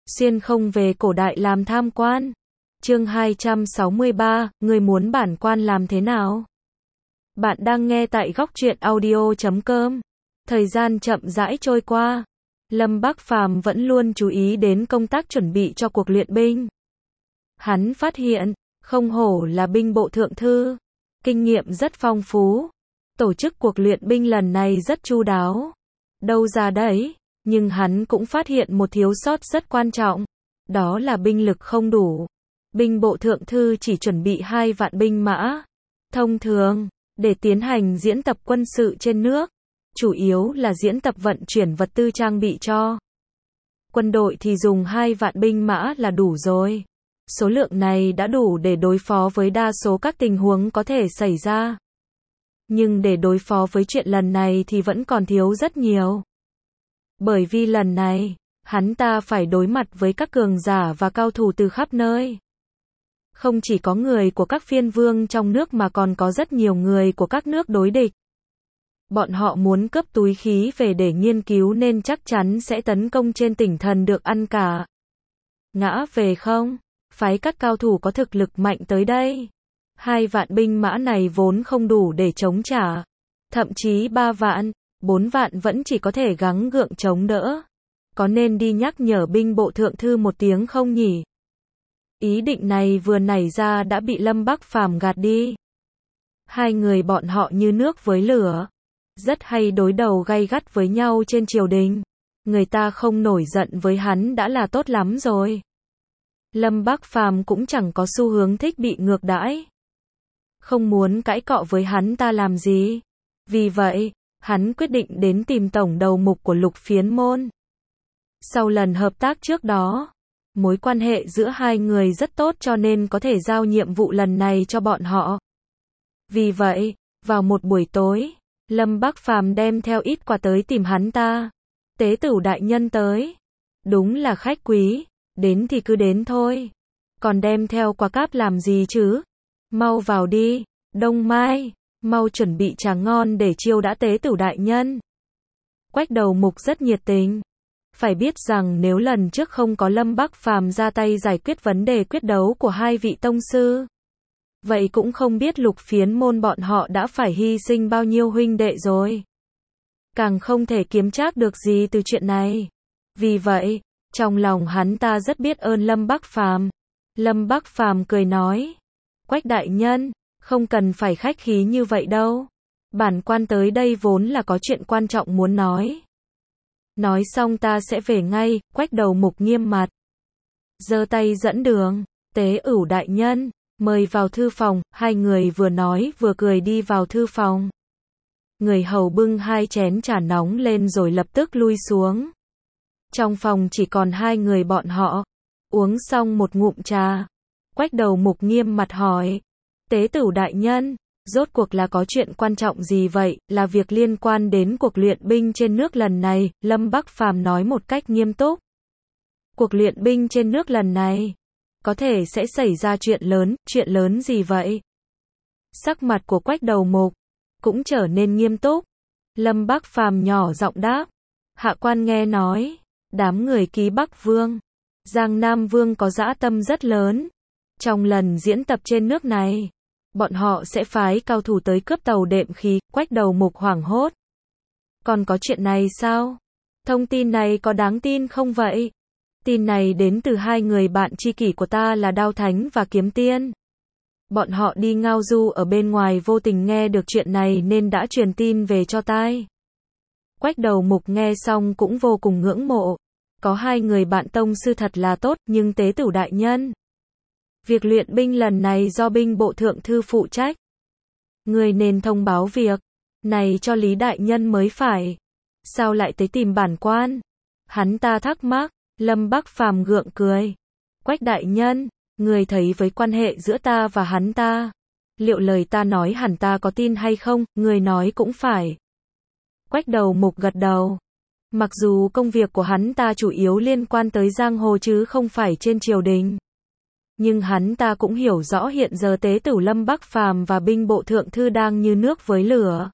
Xuyên không về cổ đại làm tham quan. Chương 263, người muốn bản quan làm thế nào? Bạn đang nghe tại góc truyện audio.com. Thời gian chậm rãi trôi qua. Lâm Bắc Phàm vẫn luôn chú ý đến công tác chuẩn bị cho cuộc luyện binh. Hắn phát hiện, không hổ là binh bộ thượng thư, kinh nghiệm rất phong phú. Tổ chức cuộc luyện binh lần này rất chu đáo. Đâu ra đấy, nhưng hắn cũng phát hiện một thiếu sót rất quan trọng. Đó là binh lực không đủ. Binh bộ thượng thư chỉ chuẩn bị 2 vạn binh mã. Thông thường, để tiến hành diễn tập quân sự trên nước. Chủ yếu là diễn tập vận chuyển vật tư trang bị cho quân đội thì dùng 2 vạn binh mã là đủ rồi. Số lượng này đã đủ để đối phó với đa số các tình huống có thể xảy ra. Nhưng để đối phó với chuyện lần này thì vẫn còn thiếu rất nhiều. Bởi vì lần này, hắn ta phải đối mặt với các cường giả và cao thủ từ khắp nơi. Không chỉ có người của các phiên vương trong nước mà còn có rất nhiều người của các nước đối địch. Bọn họ muốn cướp túi khí về để nghiên cứu nên chắc chắn sẽ tấn công trên tỉnh thần được ăn cả ngã về không? Phái các cao thủ có thực lực mạnh tới đây. 2 vạn binh mã này vốn không đủ để chống trả. Thậm chí 3 vạn, 4 vạn vẫn chỉ có thể gắng gượng chống đỡ. Có nên đi nhắc nhở binh bộ thượng thư một tiếng không nhỉ? Ý định này vừa nảy ra đã bị Lâm Bắc Phàm gạt đi. Hai người bọn họ như nước với lửa. Rất hay đối đầu gay gắt với nhau trên triều đình. Người ta không nổi giận với hắn đã là tốt lắm rồi. Lâm Bắc Phàm cũng chẳng có xu hướng thích bị ngược đãi. Không muốn cãi cọ với hắn ta làm gì. Vì vậy, hắn quyết định đến tìm tổng đầu mục của Lục Phiến Môn. Sau lần hợp tác trước đó, mối quan hệ giữa hai người rất tốt cho nên có thể giao nhiệm vụ lần này cho bọn họ. Vì vậy, vào một buổi tối, Lâm Bắc Phàm đem theo ít quà tới tìm hắn ta. Tế tửu đại nhân tới. Đúng là khách quý, đến thì cứ đến thôi. Còn đem theo quà cáp làm gì chứ? Mau vào đi, Đông Mai, mau chuẩn bị trà ngon để chiêu đãi tế tửu đại nhân. Quách đầu mục rất nhiệt tình. Phải biết rằng nếu lần trước không có Lâm Bắc Phàm ra tay giải quyết vấn đề quyết đấu của hai vị tông sư, vậy cũng không biết Lục Phiến Môn bọn họ đã phải hy sinh bao nhiêu huynh đệ rồi. Càng không thể kiếm trác được gì từ chuyện này. Vì vậy, trong lòng hắn ta rất biết ơn Lâm Bắc Phàm. Lâm Bắc Phàm cười nói, Quách đại nhân, không cần phải khách khí như vậy đâu. Bản quan tới đây vốn là có chuyện quan trọng muốn nói. Nói xong ta sẽ về ngay. Quách đầu mục nghiêm mặt, giơ tay dẫn đường. Tế ửu đại nhân, mời vào thư phòng. Hai người vừa nói vừa cười đi vào thư phòng. Người hầu bưng 2 chén trà nóng lên rồi lập tức lui xuống. Trong phòng chỉ còn 2 người bọn họ. Uống xong một ngụm trà, Quách đầu mục nghiêm mặt hỏi, tế tửu đại nhân, rốt cuộc là có chuyện quan trọng gì vậy? Là việc liên quan đến cuộc luyện binh trên nước lần này. Lâm Bắc Phàm nói một cách nghiêm túc. Cuộc luyện binh trên nước lần này, có thể sẽ xảy ra chuyện lớn gì vậy? Sắc mặt của Quách đầu mục cũng trở nên nghiêm túc. Lâm Bắc Phàm nhỏ giọng đáp, hạ quan nghe nói, đám người Ký Bắc Vương, Giang Nam Vương có dã tâm rất lớn. Trong lần diễn tập trên nước này, bọn họ sẽ phái cao thủ tới cướp tàu đệm khí. Quách đầu mục hoảng hốt. Còn có chuyện này sao? Thông tin này có đáng tin không vậy? Tin này đến từ 2 người bạn tri kỷ của ta là Đao Thánh và Kiếm Tiên. Bọn họ đi ngao du ở bên ngoài vô tình nghe được chuyện này nên đã truyền tin về cho tai. Quách đầu mục nghe xong cũng vô cùng ngưỡng mộ. Có 2 người bạn tông sư thật là tốt, nhưng tế tửu đại nhân, việc luyện binh lần này do binh bộ thượng thư phụ trách. Người nên thông báo việc này cho Lý đại nhân mới phải. Sao lại tới tìm bản quan? Hắn ta thắc mắc. Lâm Bắc Phàm gượng cười. Quách đại nhân, người thấy với quan hệ giữa ta và hắn ta, liệu lời ta nói hẳn ta có tin hay không? Người nói cũng phải. Quách đầu mục gật đầu. Mặc dù công việc của hắn ta chủ yếu liên quan tới giang hồ chứ không phải trên triều đình, nhưng hắn ta cũng hiểu rõ hiện giờ tế tửu Lâm Bắc Phàm và binh bộ thượng thư đang như nước với lửa.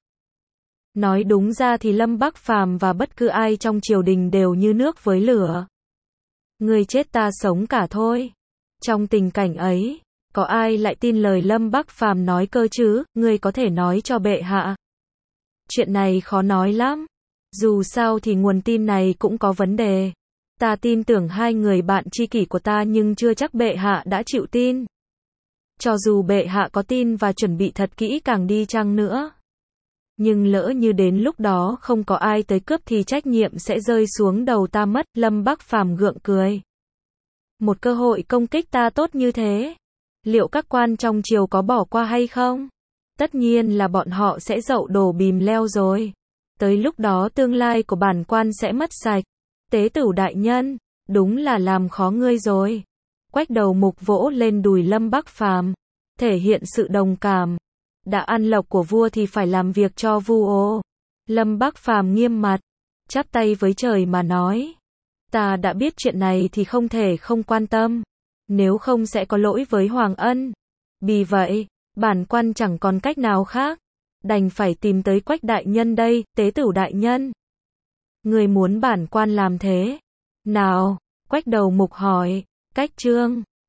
Nói đúng ra thì Lâm Bắc Phàm và bất cứ ai trong triều đình đều như nước với lửa. Ngươi chết ta sống cả thôi. Trong tình cảnh ấy, có ai lại tin lời Lâm Bắc Phàm nói cơ chứ, ngươi có thể nói cho bệ hạ. Chuyện này khó nói lắm. Dù sao thì nguồn tin này cũng có vấn đề. Ta tin tưởng hai người bạn tri kỷ của ta nhưng chưa chắc bệ hạ đã chịu tin. Cho dù bệ hạ có tin và chuẩn bị thật kỹ càng đi chăng nữa. Nhưng lỡ như đến lúc đó không có ai tới cướp thì trách nhiệm sẽ rơi xuống đầu ta mất, Lâm Bắc Phàm gượng cười. Một cơ hội công kích ta tốt như thế. Liệu các quan trong triều có bỏ qua hay không? Tất nhiên là bọn họ sẽ dậu đổ bìm leo rồi. Tới lúc đó tương lai của bản quan sẽ mất sạch. Tế tửu đại nhân, đúng là làm khó ngươi rồi. Quách Đầu Mục vỗ lên đùi Lâm Bắc Phàm, thể hiện sự đồng cảm. Đã ăn lộc của vua thì phải làm việc cho vua. Lâm Bắc Phàm nghiêm mặt, chắp tay với trời mà nói. Ta đã biết chuyện này thì không thể không quan tâm. Nếu không sẽ có lỗi với Hoàng Ân. Vì vậy, bản quan chẳng còn cách nào khác. Đành phải tìm tới Quách đại nhân đây, tế tửu đại nhân. Người muốn bản quan làm thế nào? Quách Đầu Mục hỏi. Cách Trương